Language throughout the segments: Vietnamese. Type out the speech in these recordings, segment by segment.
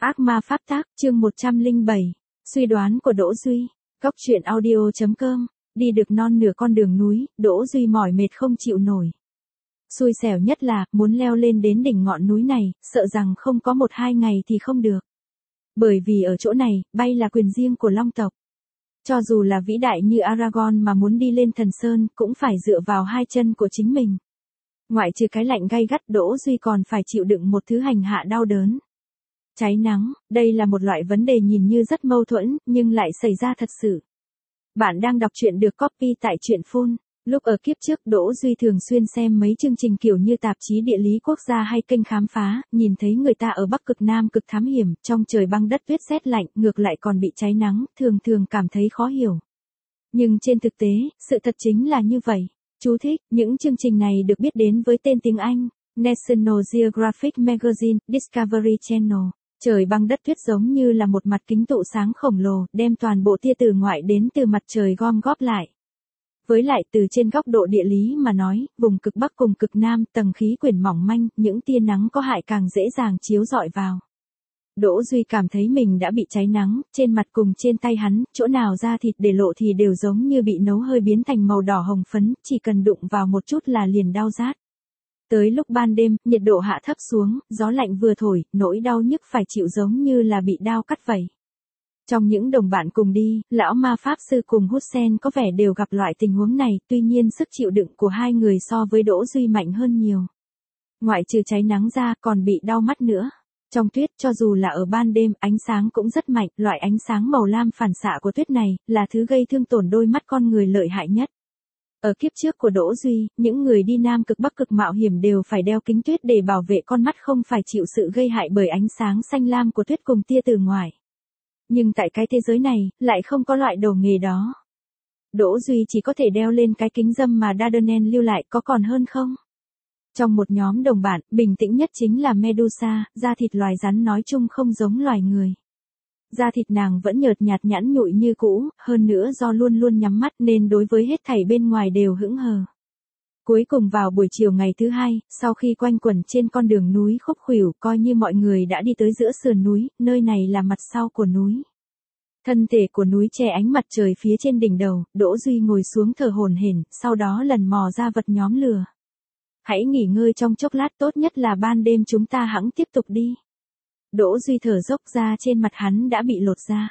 Ác ma pháp tác, chương 107. Suy đoán của Đỗ Duy. Góc truyện audio.com. Đi được non nửa con đường núi, Đỗ Duy mỏi mệt không chịu nổi. Xui xẻo nhất là, muốn leo lên đến đỉnh ngọn núi này, sợ rằng không có 1-2 ngày thì không được. Bởi vì ở chỗ này, bay là quyền riêng của Long tộc. Cho dù là vĩ đại như Aragorn mà muốn đi lên thần sơn, cũng phải dựa vào 2 chân của chính mình. Ngoại trừ cái lạnh gay gắt, Đỗ Duy còn phải chịu đựng một thứ hành hạ đau đớn. Cháy nắng, đây là một loại vấn đề nhìn như rất mâu thuẫn, nhưng lại xảy ra thật sự. Bạn đang đọc truyện được copy tại truyện Phun. Lúc ở kiếp trước, Đỗ Duy thường xuyên xem mấy chương trình kiểu như tạp chí địa lý quốc gia hay kênh khám phá, nhìn thấy người ta ở Bắc Cực Nam Cực thám hiểm, trong trời băng đất tuyết rét lạnh, ngược lại còn bị cháy nắng, thường cảm thấy khó hiểu. Nhưng trên thực tế, sự thật chính là như vậy. Chú thích, những chương trình này được biết đến với tên tiếng Anh, National Geographic Magazine, Discovery Channel. Trời băng đất tuyết giống như là một mặt kính tụ sáng khổng lồ, đem toàn bộ tia từ ngoại đến từ mặt trời gom góp lại. Với lại từ trên góc độ địa lý mà nói, vùng cực Bắc cùng cực Nam, tầng khí quyển mỏng manh, những tia nắng có hại càng dễ dàng chiếu rọi vào. Đỗ Duy cảm thấy mình đã bị cháy nắng, trên mặt cùng trên tay hắn, chỗ nào da thịt để lộ thì đều giống như bị nấu hơi biến thành màu đỏ hồng phấn, chỉ cần đụng vào một chút là liền đau rát. Tới lúc ban đêm, nhiệt độ hạ thấp xuống, gió lạnh vừa thổi, nỗi đau nhức phải chịu giống như là bị đao cắt vậy. Trong những đồng bạn cùng đi, lão ma pháp sư cùng Hussein có vẻ đều gặp loại tình huống này, tuy nhiên sức chịu đựng của hai người so với Đỗ Duy mạnh hơn nhiều. Ngoại trừ cháy nắng ra, còn bị đau mắt nữa. Trong tuyết, cho dù là ở ban đêm, ánh sáng cũng rất mạnh, loại ánh sáng màu lam phản xạ của tuyết này, là thứ gây thương tổn đôi mắt con người lợi hại nhất. Ở kiếp trước của Đỗ Duy, những người đi Nam Cực Bắc Cực mạo hiểm đều phải đeo kính tuyết để bảo vệ con mắt không phải chịu sự gây hại bởi ánh sáng xanh lam của tuyết cùng tia từ ngoài. Nhưng tại cái thế giới này, lại không có loại đồ nghề đó. Đỗ Duy chỉ có thể đeo lên cái kính râm mà Dardanelle lưu lại, có còn hơn không? Trong một nhóm đồng bạn, bình tĩnh nhất chính là Medusa, da thịt loài rắn nói chung không giống loài người. Da thịt nàng vẫn nhợt nhạt nhẵn nhụi như cũ, hơn nữa do luôn luôn nhắm mắt nên đối với hết thảy bên ngoài đều hững hờ. Cuối cùng vào buổi chiều ngày thứ 2, sau khi quanh quẩn trên con đường núi khúc khuỷu, coi như mọi người đã đi tới giữa sườn núi, nơi này là mặt sau của núi. Thân thể của núi che ánh mặt trời phía trên đỉnh đầu, Đỗ Duy ngồi xuống thở hổn hển, sau đó lần mò ra vật nhóm lửa. Hãy nghỉ ngơi trong chốc lát, tốt nhất là ban đêm chúng ta hẵng tiếp tục đi. Đỗ Duy thở dốc ra, trên mặt hắn đã bị lột da.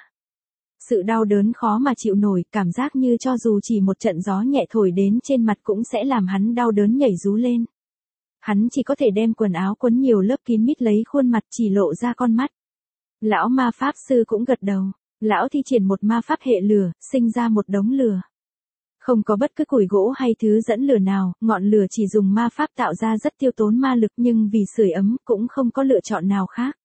Sự đau đớn khó mà chịu nổi, cảm giác như cho dù chỉ một trận gió nhẹ thổi đến trên mặt cũng sẽ làm hắn đau đớn nhảy rú lên. Hắn chỉ có thể đem quần áo quấn nhiều lớp kín mít lấy khuôn mặt chỉ lộ ra con mắt. Lão ma pháp sư cũng gật đầu. Lão thi triển một ma pháp hệ lửa, sinh ra một đống lửa. Không có bất cứ củi gỗ hay thứ dẫn lửa nào, ngọn lửa chỉ dùng ma pháp tạo ra rất tiêu tốn ma lực, nhưng vì sưởi ấm cũng không có lựa chọn nào khác.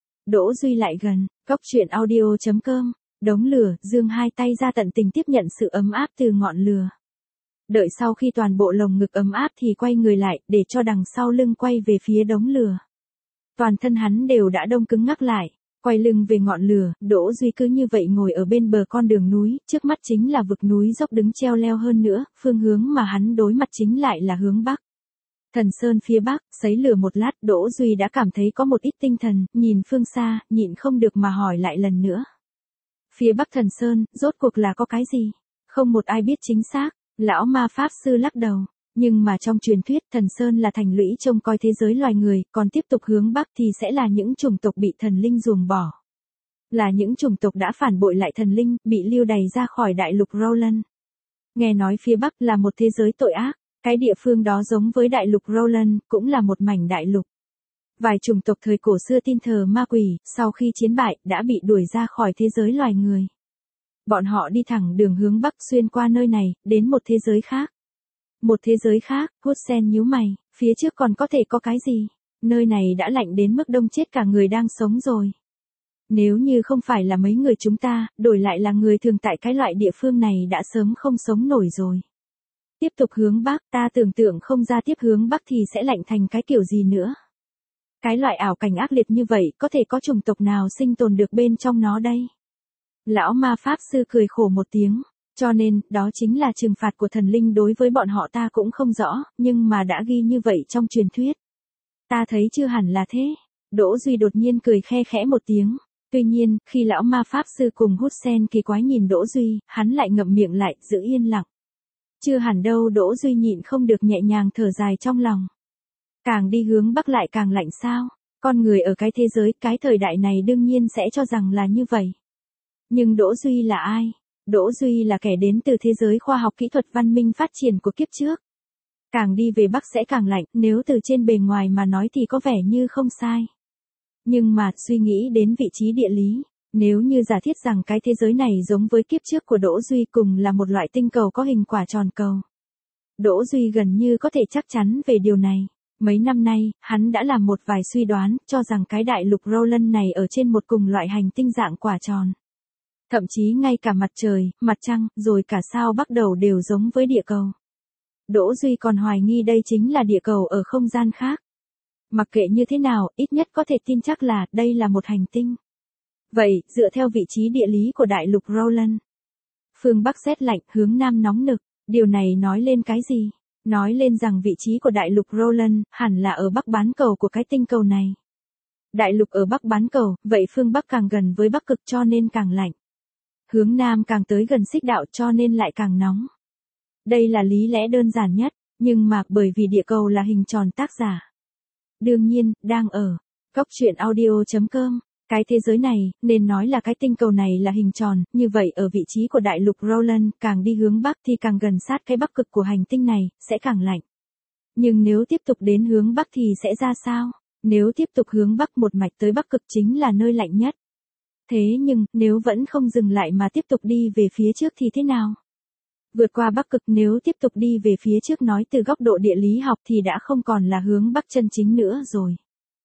Đỗ Duy lại gần, góc truyện audio.com. Đống lửa, giương hai tay ra tận tình tiếp nhận sự ấm áp từ ngọn lửa. Đợi sau khi toàn bộ lồng ngực ấm áp thì quay người lại, để cho đằng sau lưng quay về phía đống lửa. Toàn thân hắn đều đã đông cứng ngắc lại, quay lưng về ngọn lửa, Đỗ Duy cứ như vậy ngồi ở bên bờ con đường núi, trước mắt chính là vực núi dốc đứng treo leo hơn nữa, phương hướng mà hắn đối mặt chính lại là hướng Bắc. Thần sơn phía Bắc, sấy lửa một lát, Đỗ Duy đã cảm thấy có một ít tinh thần, nhìn phương xa, nhịn không được mà hỏi lại lần nữa. Phía Bắc thần sơn, rốt cuộc là có cái gì? Không một ai biết chính xác, lão ma pháp sư lắc đầu. Nhưng mà trong truyền thuyết, thần sơn là thành lũy trông coi thế giới loài người, còn tiếp tục hướng Bắc thì sẽ là những chủng tộc bị thần linh ruồng bỏ. Là những chủng tộc đã phản bội lại thần linh, bị lưu đày ra khỏi đại lục Roland. Nghe nói phía Bắc là một thế giới tội ác, cái địa phương đó giống với đại lục Roland, cũng là một mảnh đại lục. Vài chủng tộc thời cổ xưa tin thờ ma quỷ, sau khi chiến bại, đã bị đuổi ra khỏi thế giới loài người. Bọn họ đi thẳng đường hướng Bắc xuyên qua nơi này, đến một thế giới khác. Một thế giới khác, Hussein nhíu mày, phía trước còn có thể có cái gì? Nơi này đã lạnh đến mức đông chết cả người đang sống rồi. Nếu như không phải là mấy người chúng ta, đổi lại là người thường tại cái loại địa phương này đã sớm không sống nổi rồi. Tiếp tục hướng Bắc, ta tưởng tượng không ra tiếp hướng Bắc thì sẽ lạnh thành cái kiểu gì nữa. Cái loại ảo cảnh ác liệt như vậy, có thể có chủng tộc nào sinh tồn được bên trong nó đây? Lão ma pháp sư cười khổ một tiếng. Cho nên, đó chính là trừng phạt của thần linh đối với bọn họ, ta cũng không rõ, nhưng mà đã ghi như vậy trong truyền thuyết. Ta thấy chưa hẳn là thế. Đỗ Duy đột nhiên cười khe khẽ một tiếng. Tuy nhiên, khi lão ma pháp sư cùng Hút Sen kỳ quái nhìn Đỗ Duy, hắn lại ngậm miệng lại, giữ yên lặng. Chưa hẳn đâu, Đỗ Duy nhịn không được nhẹ nhàng thở dài trong lòng. Càng đi hướng Bắc lại càng lạnh sao? Con người ở cái thế giới, cái thời đại này đương nhiên sẽ cho rằng là như vậy. Nhưng Đỗ Duy là ai? Đỗ Duy là kẻ đến từ thế giới khoa học kỹ thuật văn minh phát triển của kiếp trước. Càng đi về Bắc sẽ càng lạnh, nếu từ trên bề ngoài mà nói thì có vẻ như không sai. Nhưng mà, suy nghĩ đến vị trí địa lý, nếu như giả thiết rằng cái thế giới này giống với kiếp trước của Đỗ Duy cùng là một loại tinh cầu có hình quả tròn cầu. Đỗ Duy gần như có thể chắc chắn về điều này. Mấy năm nay, hắn đã làm một vài suy đoán, cho rằng cái đại lục Roland này ở trên một cùng loại hành tinh dạng quả tròn. Thậm chí ngay cả mặt trời, mặt trăng, rồi cả sao Bắc đầu đều giống với địa cầu. Đỗ Duy còn hoài nghi đây chính là địa cầu ở không gian khác. Mặc kệ như thế nào, ít nhất có thể tin chắc là đây là một hành tinh. Vậy, dựa theo vị trí địa lý của đại lục Roland, phương Bắc rét lạnh, hướng Nam nóng nực, điều này nói lên cái gì? Nói lên rằng vị trí của đại lục Roland hẳn là ở Bắc bán cầu của cái tinh cầu này. Đại lục ở Bắc bán cầu, vậy phương Bắc càng gần với Bắc cực cho nên càng lạnh. Hướng Nam càng tới gần xích đạo cho nên lại càng nóng. Đây là lý lẽ đơn giản nhất, nhưng mà bởi vì địa cầu là hình tròn tác giả. Đương nhiên, đang ở góc truyện audio.com, cái thế giới này, nên nói là cái tinh cầu này là hình tròn, như vậy ở vị trí của đại lục Roland, càng đi hướng Bắc thì càng gần sát cái Bắc cực của hành tinh này, sẽ càng lạnh. Nhưng nếu tiếp tục đến hướng Bắc thì sẽ ra sao? Nếu tiếp tục hướng Bắc một mạch tới Bắc cực chính là nơi lạnh nhất. Thế nhưng, nếu vẫn không dừng lại mà tiếp tục đi về phía trước thì thế nào? Vượt qua Bắc cực nếu tiếp tục đi về phía trước nói từ góc độ địa lý học thì đã không còn là hướng Bắc chân chính nữa rồi.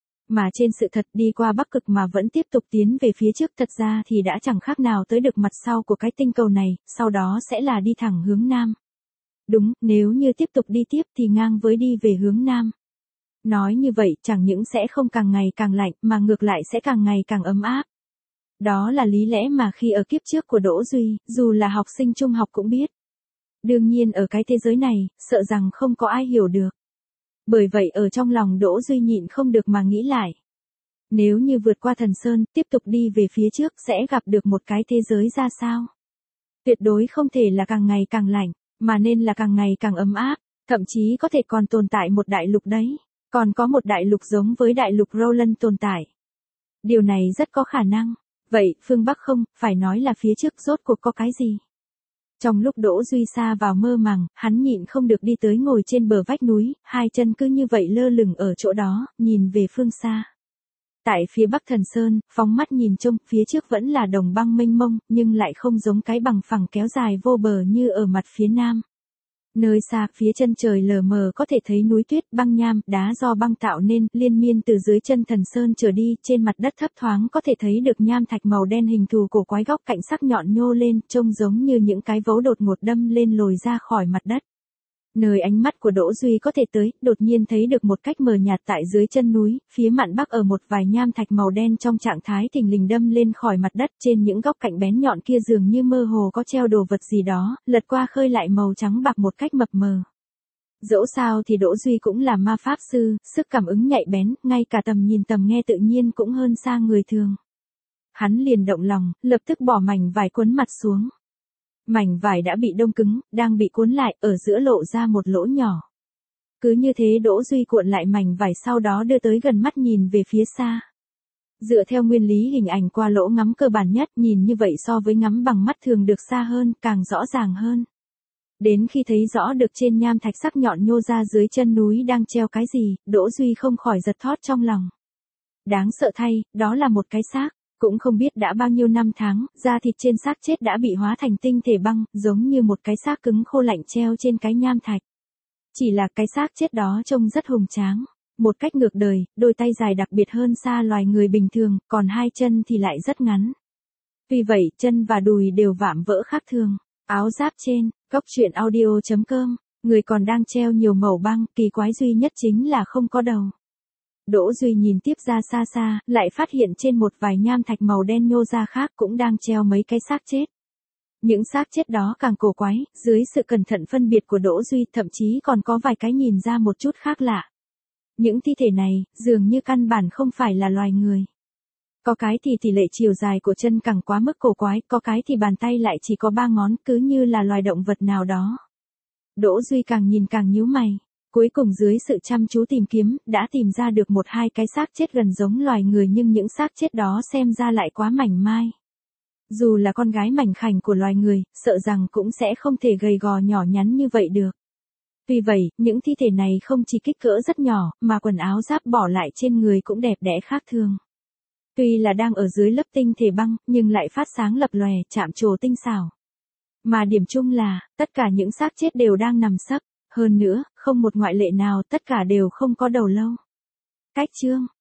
Mà trên sự thật đi qua Bắc cực mà vẫn tiếp tục tiến về phía trước thật ra thì đã chẳng khác nào tới được mặt sau của cái tinh cầu này, sau đó sẽ là đi thẳng hướng Nam. Đúng, nếu như tiếp tục đi tiếp thì ngang với đi về hướng Nam. Nói như vậy chẳng những sẽ không càng ngày càng lạnh mà ngược lại sẽ càng ngày càng ấm áp. Đó là lý lẽ mà khi ở kiếp trước của Đỗ Duy, dù là học sinh trung học cũng biết. Đương nhiên ở cái thế giới này, sợ rằng không có ai hiểu được. Bởi vậy ở trong lòng Đỗ Duy nhịn không được mà nghĩ lại. Nếu như vượt qua Thần Sơn, tiếp tục đi về phía trước sẽ gặp được một cái thế giới ra sao? Tuyệt đối không thể là càng ngày càng lạnh, mà nên là càng ngày càng ấm áp, thậm chí có thể còn tồn tại một đại lục đấy. Còn có một đại lục giống với đại lục Roland tồn tại. Điều này rất có khả năng. Vậy, phương Bắc không, phải nói là phía trước rốt cuộc có cái gì? Trong lúc Đỗ Duy sa vào mơ màng, hắn nhịn không được đi tới ngồi trên bờ vách núi, hai chân cứ như vậy lơ lửng ở chỗ đó, nhìn về phương xa. Tại phía Bắc Thần Sơn, phóng mắt nhìn trông, phía trước vẫn là đồng băng mênh mông, nhưng lại không giống cái bằng phẳng kéo dài vô bờ như ở mặt phía Nam. Nơi xa, phía chân trời lờ mờ có thể thấy núi tuyết, băng nham, đá do băng tạo nên, liên miên từ dưới chân Thần Sơn trở đi, trên mặt đất thấp thoáng có thể thấy được nham thạch màu đen hình thù cổ quái góc cạnh sắc nhọn nhô lên, trông giống như những cái vấu đột ngột đâm lên lồi ra khỏi mặt đất. Nơi ánh mắt của Đỗ Duy có thể tới, đột nhiên thấy được một cách mờ nhạt tại dưới chân núi, phía mạn bắc ở một vài nham thạch màu đen trong trạng thái thình lình đâm lên khỏi mặt đất, trên những góc cạnh bén nhọn kia dường như mơ hồ có treo đồ vật gì đó, lật qua khơi lại màu trắng bạc một cách mập mờ. Dẫu sao thì Đỗ Duy cũng là ma pháp sư, sức cảm ứng nhạy bén, ngay cả tầm nhìn tầm nghe tự nhiên cũng hơn xa người thường. Hắn liền động lòng, lập tức bỏ mảnh vải cuốn mặt xuống. Mảnh vải đã bị đông cứng, đang bị cuốn lại, ở giữa lộ ra một lỗ nhỏ. Cứ như thế Đỗ Duy cuộn lại mảnh vải sau đó đưa tới gần mắt nhìn về phía xa. Dựa theo nguyên lý hình ảnh qua lỗ ngắm cơ bản nhất, nhìn như vậy so với ngắm bằng mắt thường được xa hơn, càng rõ ràng hơn. Đến khi thấy rõ được trên nham thạch sắc nhọn nhô ra dưới chân núi đang treo cái gì, Đỗ Duy không khỏi giật thót trong lòng. Đáng sợ thay, đó là một cái xác. Cũng không biết đã bao nhiêu năm tháng, da thịt trên xác chết đã bị hóa thành tinh thể băng, giống như một cái xác cứng khô lạnh treo trên cái nham thạch. Chỉ là cái xác chết đó trông rất hùng tráng. Một cách ngược đời, đôi tay dài đặc biệt hơn xa loài người bình thường, còn hai chân thì lại rất ngắn. Vì vậy, chân và đùi đều vạm vỡ khác thường. Áo giáp trên, góc truyện audio.com, người còn đang treo nhiều mẩu băng, kỳ quái duy nhất chính là không có đầu. Đỗ Duy nhìn tiếp ra xa xa, lại phát hiện trên một vài nham thạch màu đen nhô ra khác cũng đang treo mấy cái xác chết. Những xác chết đó càng cổ quái, dưới sự cẩn thận phân biệt của Đỗ Duy thậm chí còn có vài cái nhìn ra một chút khác lạ. Những thi thể này, dường như căn bản không phải là loài người. Có cái thì tỷ lệ chiều dài của chân cẳng quá mức cổ quái, có cái thì bàn tay lại chỉ có 3 ngón, cứ như là loài động vật nào đó. Đỗ Duy càng nhìn càng nhíu mày. Cuối cùng dưới sự chăm chú tìm kiếm, đã tìm ra được một hai cái xác chết gần giống loài người, nhưng những xác chết đó xem ra lại quá mảnh mai. Dù là con gái mảnh khảnh của loài người, sợ rằng cũng sẽ không thể gầy gò nhỏ nhắn như vậy được. Tuy vậy, những thi thể này không chỉ kích cỡ rất nhỏ, mà quần áo giáp bỏ lại trên người cũng đẹp đẽ khác thường. Tuy là đang ở dưới lớp tinh thể băng, nhưng lại phát sáng lập lòe, chạm trổ tinh xảo. Mà điểm chung là, tất cả những xác chết đều đang nằm sấp, hơn nữa, không một ngoại lệ nào, tất cả đều không có đầu lâu. Cách chương